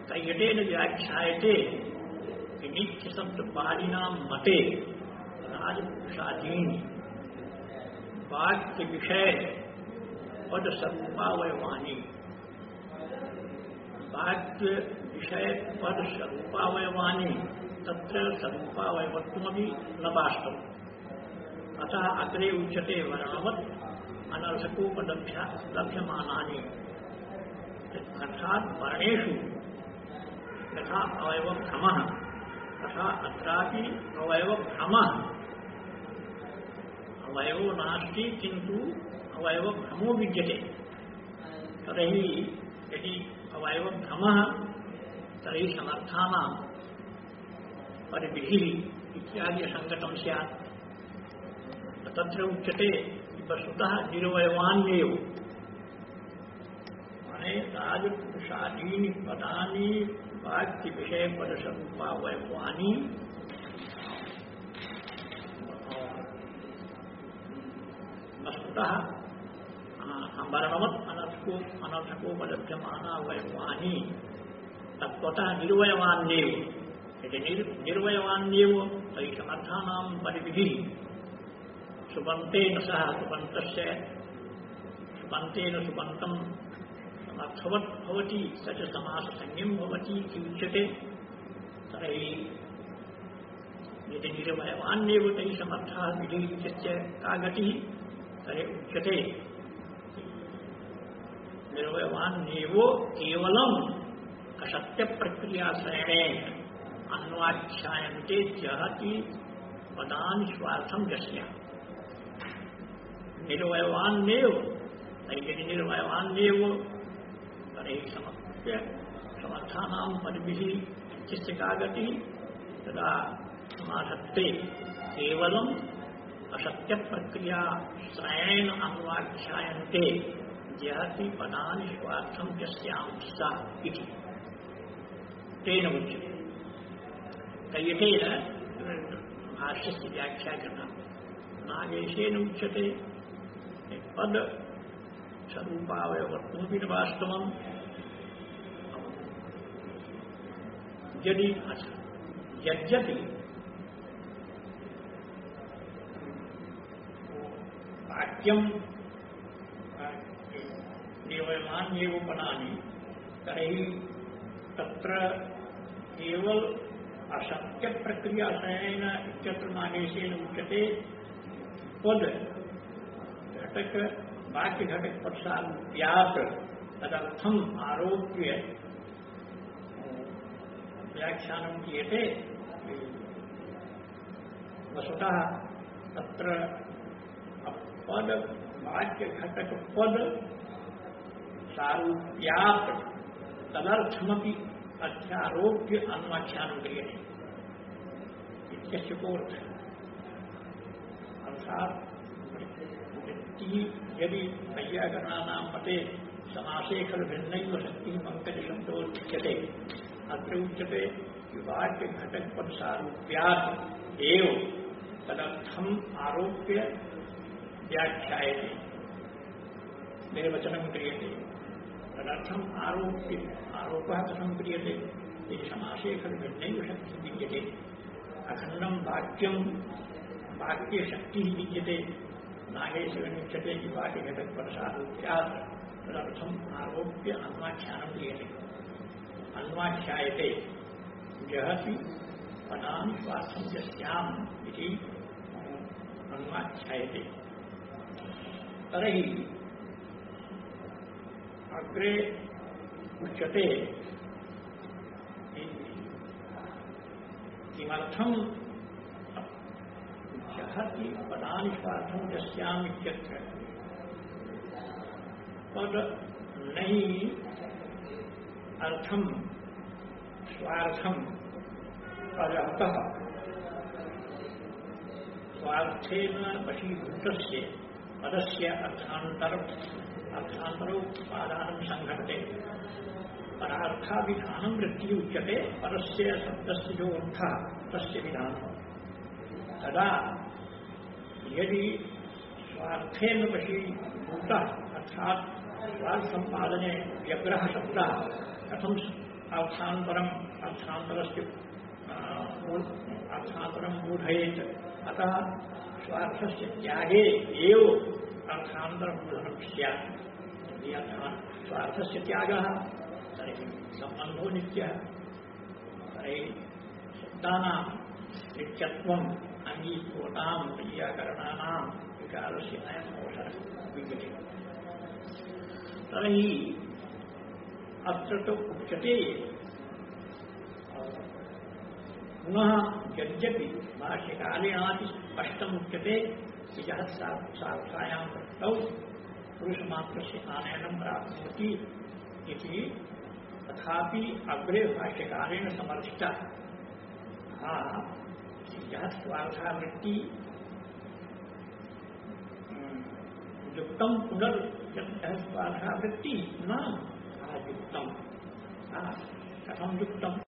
कैयटेन व्याख्यायते नित्य शब्द पारिणां मते राजपुरुषादीन वाक्य विषय पद स्वरूपावयवानी। वाक्य विषय पद स्वरूपावयवानी तत्र स्वरूपावयवत्वमपि न वास्तवम्। अतः अग्रे उच्यते वर्णवत् अनर्थकोपलभ्यमानानि। अर्थात वर्णेषु यथा अवयवभ्रमः तथा अत्रापि अवयवभ्रमः। अवयवो नास्ति किन्तु अवयवभ्रमो विद्यते। तर्हि यदि अवयवभ्रमः तर्हि समर्थानां परिविधिः इत्यादि संगतं स्यात्। तत्र उच्यते वस्तुतः निरवयवान्येव माने राजपुरुषादीनि पदानि वाक्य विषय पद स्वरूपावयवानि वस्तुतः वर्णवत् अनर्थकोपलभ्यमानावयवानि तत्त्वतः निर्वयवान्येव। यदि निर्वयवान्येव तर्हि समर्थानां परिविधिः सुबन्तेन सह सुबन्तस्य सुबन्तेन सुबन्तं समर्थवत् भवति स च समाससंज्ञं भवति इति उच्यते। तर्हि यदि निर्वयवान्येव तर्हि समर्थः विधिः इत्यस्य का गतिः? तर्हि उच्यते निर्वयवान्येव केवलम् असत्यप्रक्रियाश्रयणेन अन्वाख्यायन्ते जहति पदानि स्वार्थं यस्य। निर्वयवान्येव तर्हि यदि निर्वयवान्येव तर्हि समर्थानां परिविधिः इत्यस्य का गतिः? तदा समासत्ते केवलम् असत्यप्रक्रियाश्रयेण अन्वाख्यायन्ते जहति पदानि स्वार्थं यस्यां सा इति तेन उच्यते। कैयटेन भाष्यस्य व्याख्या कृता। नागेशेन उच्यते पद स्वरूपावयवत्वमपि न वास्तवम्। यद्यपि वाक्यं निर्वयवान्येव पदानि तर्हि तत्र केवल असत्यप्रक्रियाश्रयेण इत्यत्र नागेशेन उच्यते पद घटक वाक्य घटक पदसारूप्यात् तदर्थम आरोप्य व्याख्यानं क्रियते। वस्तुतः तत्र पद वाक्य घटक पद सारूप्यात् तदर्थमपि अध्यारोप्य अन्वाख्यानं क्रियते इत्यस्य कोऽर्थः। अर्थात् यदि वैयाकरणानां मते समासे खलु भिन्नैव शक्तिः पङ्कजशब्दोच्यते। अत्र उच्यते वाक्य घटक पदसारूप्यात् एव तदर्थम् आरोप्य व्याख्यायते निर्वचनं क्रियते। तदर्थम् आरोपः कथं क्रियते? यदि समासे खलु भिन्नैव शक्तिः विद्यते। अखण्डं वाक्यं वाक्यशक्तिः विद्यते। नागेशेन उच्यते कि वाक्यघटकपदसारूप्यात् तदर्थम् आरोप्य अन्वाख्यानं क्रियते। अन्वाख्यायते जहति पदानि स्वार्थं यस्याम् इति अन्वाख्यायते। तर्हि अग्रे उच्यते किमर्थं जहति पदानि स्वार्थं यस्याम् इत्यत्र पद नहीं अर्थम स्वार्थम अजहतः स्वार्थेन वशीभूतस्य पदस्य अर्थान्तरोपादानं संघटते। परार्थाभिधानं वृत्तिः उच्यते। परस्य शब्दस्य जो अर्थः तस्य विधानं। तदा यदि स्वार्थेन वशीभूतः अर्थात् स्वार्थ संपादने व्यग्रह शब्दः कथं अर्थांतरम मूढ़येत। अतः स्वार्थस्य त्यागे एव अर्थांतरमूलनं स्यात्। स्वार्थस्य त्यागः तर्हि सम्बन्धो नित्यः। तर्हि शब्दानां नित्यत्वम् अङ्गीकृतां क्रियाकरणानां विकारस्य अयम् अवसरः विद्यते। तर्हि अत्र तो उच्यते पुनः यद्यपि भाष्यकालेनापि स्पष्टमुच्यते यः सार्थायां वृत्तौ पुरुषमात्रस्य आनयनं प्राप्नोति इति, तथापि अग्रे भाष्यकालेन समर्थितः यः स्वार्थावृत्ति युक्तं पुनर्यः स्वार्थावृत्ति न युक्तं कथं युक्तं